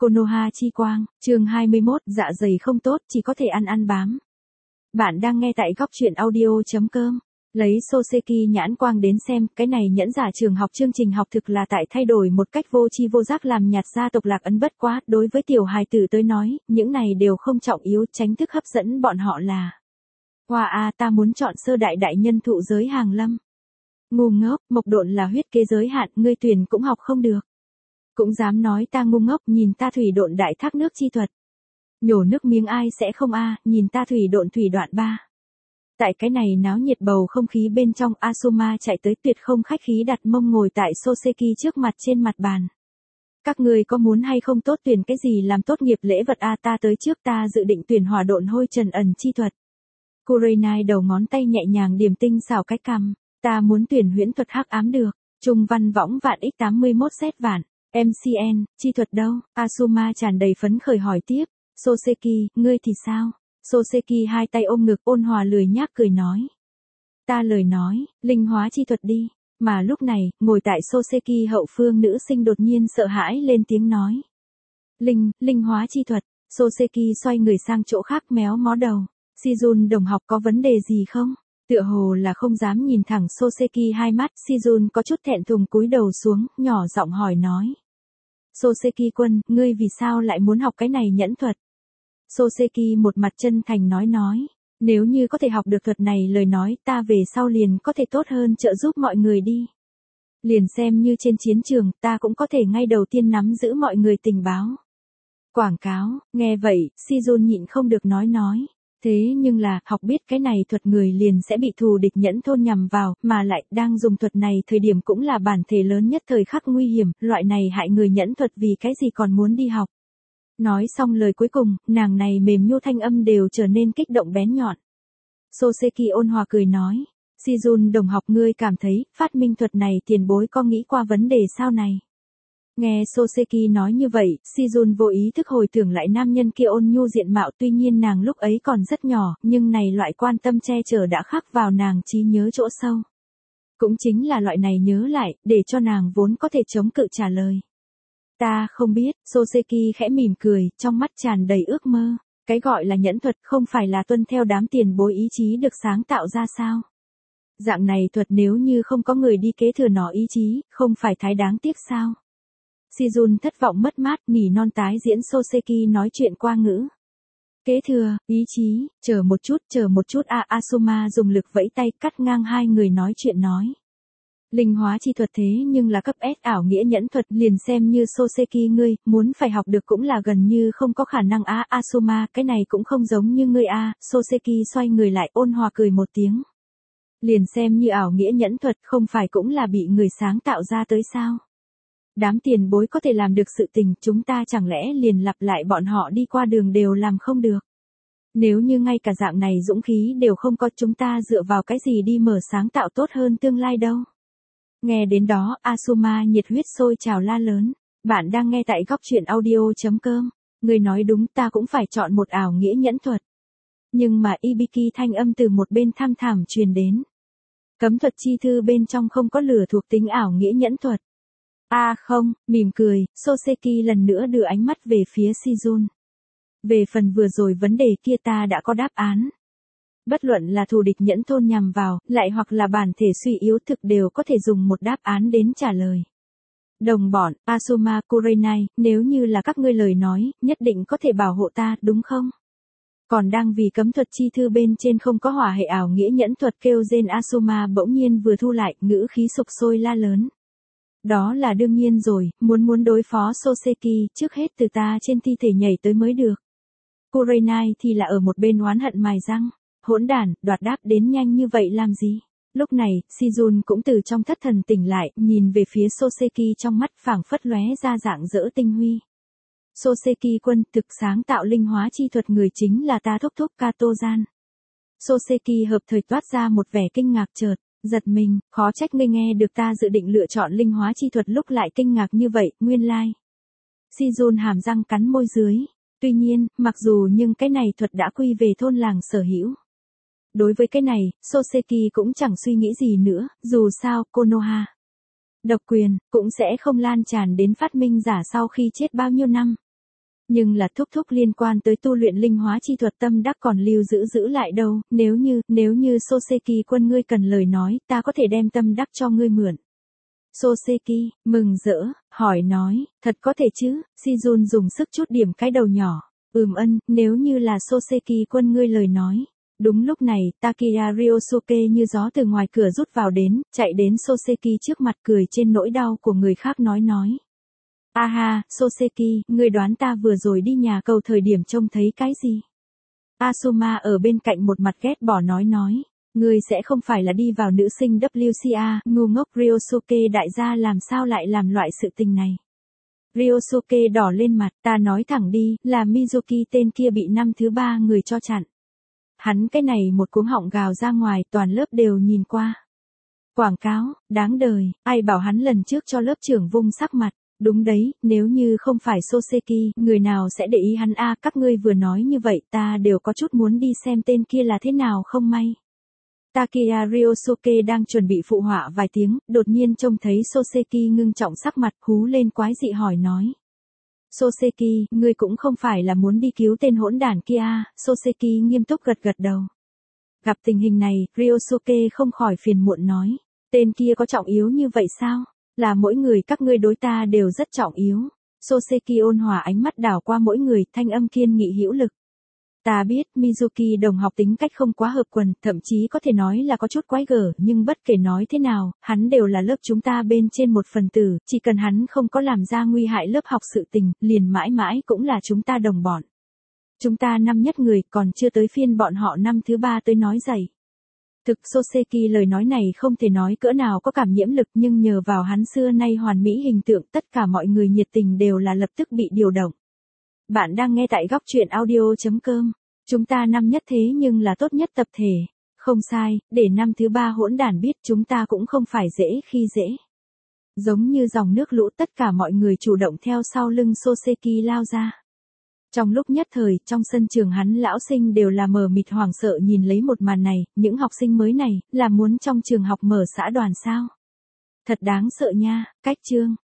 Konoha chi quang, chương 21, dạ dày không tốt, chỉ có thể ăn bám. Bạn đang nghe tại góc truyện audio.com. Lấy Soseki nhãn quang đến xem, cái này nhẫn giả trường học chương trình học thực là tại thay đổi một cách vô tri vô giác làm nhạt gia tộc Lạc Ấn bất quá, đối với tiểu hài tử tới nói, những này đều không trọng yếu, tránh thức hấp dẫn bọn họ là. Hoa a ta muốn chọn sơ đại đại nhân thụ giới hàng lâm. Ngu ngốc, mộc độn là huyết kế giới hạn, ngươi tuyển cũng học không được. Cũng dám nói ta ngu ngốc, nhìn ta thủy độn đại thác nước chi thuật. Nhổ nước miếng ai sẽ không nhìn ta thủy độn thủy đoạn 3. Tại cái này náo nhiệt bầu không khí bên trong, Asuma chạy tới tuyệt không khách khí đặt mông ngồi tại Soseki trước mặt trên mặt bàn. Các người có muốn hay không tốt tuyển cái gì làm tốt nghiệp lễ vật ta tới trước, ta dự định tuyển hỏa độn hôi trần ẩn chi thuật. Kurenai đầu ngón tay nhẹ nhàng điểm tinh xảo cái cằm, ta muốn tuyển huyễn thuật hắc ám được, trung văn võng vạn x81 set vạn. MCN, chi thuật đâu? Asuma tràn đầy phấn khởi hỏi tiếp. Soseki, ngươi thì sao? Soseki hai tay ôm ngực ôn hòa lười nhác cười nói. Ta lời nói, linh hóa chi thuật đi. Mà lúc này, ngồi tại Soseki hậu phương nữ sinh đột nhiên sợ hãi lên tiếng nói. Linh hóa chi thuật. Soseki xoay người sang chỗ khác méo mó đầu. Shizun đồng học có vấn đề gì không? Tựa hồ là không dám nhìn thẳng Soseki hai mắt, Shizun có chút thẹn thùng cúi đầu xuống, nhỏ giọng hỏi nói. Soseki quân, ngươi vì sao lại muốn học cái này nhẫn thuật? Soseki một mặt chân thành nói. Nếu như có thể học được thuật này lời nói, ta về sau liền có thể tốt hơn trợ giúp mọi người đi. Liền xem như trên chiến trường, ta cũng có thể ngay đầu tiên nắm giữ mọi người tình báo. Quảng cáo, nghe vậy, Shizun nhịn không được nói. Thế nhưng là, học biết cái này thuật người liền sẽ bị thù địch nhẫn thôn nhằm vào, mà lại đang dùng thuật này thời điểm cũng là bản thể lớn nhất thời khắc nguy hiểm, loại này hại người nhẫn thuật vì cái gì còn muốn đi học. Nói xong lời cuối cùng, nàng này mềm nhu thanh âm đều trở nên kích động bén nhọn. Soseki ôn hòa cười nói, Shizun đồng học ngươi cảm thấy, phát minh thuật này tiền bối có nghĩ qua vấn đề sao này? Nghe Soseki nói như vậy, Shizun vô ý thức hồi tưởng lại nam nhân kia ôn nhu diện mạo, tuy nhiên nàng lúc ấy còn rất nhỏ, nhưng này loại quan tâm che chở đã khắc vào nàng trí nhớ chỗ sâu. Cũng chính là loại này nhớ lại, để cho nàng vốn có thể chống cự trả lời. Ta không biết, Soseki khẽ mỉm cười, trong mắt tràn đầy ước mơ. Cái gọi là nhẫn thuật không phải là tuân theo đám tiền bối ý chí được sáng tạo ra sao? Dạng này thuật nếu như không có người đi kế thừa nó ý chí, không phải thái đáng tiếc sao? Shizun thất vọng mất mát, nỉ non tái diễn Soseki nói chuyện qua ngữ. Kế thừa, ý chí, chờ một chút Asuma dùng lực vẫy tay cắt ngang hai người nói chuyện nói. Linh hóa chi thuật thế nhưng là cấp S ảo nghĩa nhẫn thuật, liền xem như Soseki ngươi, muốn phải học được cũng là gần như không có khả năng Asuma, cái này cũng không giống như ngươi Soseki xoay người lại ôn hòa cười một tiếng. Liền xem như ảo nghĩa nhẫn thuật không phải cũng là bị người sáng tạo ra tới sao? Đám tiền bối có thể làm được sự tình, chúng ta chẳng lẽ liền lặp lại bọn họ đi qua đường đều làm không được? Nếu như ngay cả dạng này dũng khí đều không có, chúng ta dựa vào cái gì đi mở sáng tạo tốt hơn tương lai đâu? Nghe đến đó, Asuma nhiệt huyết sôi trào la lớn. Bạn đang nghe tại góc truyện audio.com. Người nói đúng, ta cũng phải chọn một ảo nghĩa nhẫn thuật. Nhưng mà Ibiki thanh âm từ một bên tham thảm truyền đến. Cấm thuật chi thư bên trong không có lửa thuộc tính ảo nghĩa nhẫn thuật. Không, mỉm cười, Soseki lần nữa đưa ánh mắt về phía Shizun. Về phần vừa rồi vấn đề kia ta đã có đáp án. Bất luận là thù địch nhẫn thôn nhằm vào, lại hoặc là bản thể suy yếu thực đều có thể dùng một đáp án đến trả lời. Đồng bọn, Asuma Kurenai, nếu như là các ngươi lời nói, nhất định có thể bảo hộ ta, đúng không? Còn đang vì cấm thuật chi thư bên trên không có hỏa hệ ảo nghĩa nhẫn thuật kêu rên Asuma bỗng nhiên vừa thu lại, ngữ khí sục sôi la lớn. Đó là đương nhiên rồi, muốn đối phó Soseki, trước hết từ ta trên thi thể nhảy tới mới được. Kurenai thì là ở một bên oán hận mài răng. Hỗn đản, đoạt đáp đến nhanh như vậy làm gì? Lúc này, Shizun cũng từ trong thất thần tỉnh lại, nhìn về phía Soseki trong mắt phảng phất lóe ra dạng dỡ tinh huy. Soseki quân, thực sáng tạo linh hóa chi thuật người chính là ta thúc Kato-gian. Soseki hợp thời toát ra một vẻ kinh ngạc chợt, giật mình, khó trách ngươi nghe được ta dự định lựa chọn linh hóa chi thuật lúc lại kinh ngạc như vậy, nguyên lai. Shizun hàm răng cắn môi dưới. Tuy nhiên, mặc dù nhưng cái này thuật đã quy về thôn làng sở hữu. Đối với cái này, Soseki cũng chẳng suy nghĩ gì nữa, dù sao, Konoha. Độc quyền, cũng sẽ không lan tràn đến phát minh giả sau khi chết bao nhiêu năm. Nhưng là thúc thúc liên quan tới tu luyện linh hóa chi thuật tâm đắc còn lưu giữ lại đâu, nếu như Soseki quân ngươi cần lời nói, ta có thể đem tâm đắc cho ngươi mượn. Soseki, mừng rỡ, hỏi nói, thật có thể chứ, Shizun dùng sức chút điểm cái đầu nhỏ, nếu như là Soseki quân ngươi lời nói. Đúng lúc này, Takiya Ryosuke như gió từ ngoài cửa rút vào đến, chạy đến Soseki trước mặt cười trên nỗi đau của người khác nói. Aha, Soseki, ngươi đoán ta vừa rồi đi nhà cầu thời điểm trông thấy cái gì? Asuma ở bên cạnh một mặt ghét bỏ nói. Ngươi sẽ không phải là đi vào nữ sinh WCA, ngu ngốc Ryosuke đại gia làm sao lại làm loại sự tình này? Ryosuke đỏ lên mặt, ta nói thẳng đi, là Mizuki tên kia bị năm thứ 3 người cho chặn. Hắn cái này một cuống họng gào ra ngoài, toàn lớp đều nhìn qua. Quảng cáo, đáng đời, ai bảo hắn lần trước cho lớp trưởng vung sắc mặt. Đúng đấy, nếu như không phải Soseki, người nào sẽ để ý hắn a? Các ngươi vừa nói như vậy ta đều có chút muốn đi xem tên kia là thế nào không may. Takiya Ryosuke đang chuẩn bị phụ họa vài tiếng, đột nhiên trông thấy Soseki ngưng trọng sắc mặt, hú lên quái dị hỏi nói. Soseki, ngươi cũng không phải là muốn đi cứu tên hỗn đản kia à? Soseki nghiêm túc gật đầu. Gặp tình hình này, Ryosuke không khỏi phiền muộn nói. Tên kia có trọng yếu như vậy sao? Là mỗi người các ngươi đối ta đều rất trọng yếu. Soseki ôn hòa ánh mắt đảo qua mỗi người, thanh âm kiên nghị hữu lực. Ta biết Mizuki đồng học tính cách không quá hợp quần, thậm chí có thể nói là có chút quái gở, nhưng bất kể nói thế nào, hắn đều là lớp chúng ta bên trên một phần tử, chỉ cần hắn không có làm ra nguy hại lớp học sự tình, liền mãi mãi cũng là chúng ta đồng bọn. Chúng ta năm nhất người, còn chưa tới phiên bọn họ năm thứ 3 tới nói dày. Thực Soseki lời nói này không thể nói cỡ nào có cảm nhiễm lực, nhưng nhờ vào hắn xưa nay hoàn mỹ hình tượng, tất cả mọi người nhiệt tình đều là lập tức bị điều động. Bạn đang nghe tại góc truyện audio.com. Chúng ta năm nhất thế nhưng là tốt nhất tập thể. Không sai, để năm thứ 3 hỗn đản biết chúng ta cũng không phải dễ khi dễ. Giống như dòng nước lũ, tất cả mọi người chủ động theo sau lưng Soseki lao ra. Trong lúc nhất thời, trong sân trường hắn lão sinh đều là mờ mịt hoảng sợ nhìn lấy một màn này, những học sinh mới này, là muốn trong trường học mở xã đoàn sao? Thật đáng sợ nha, cách chương.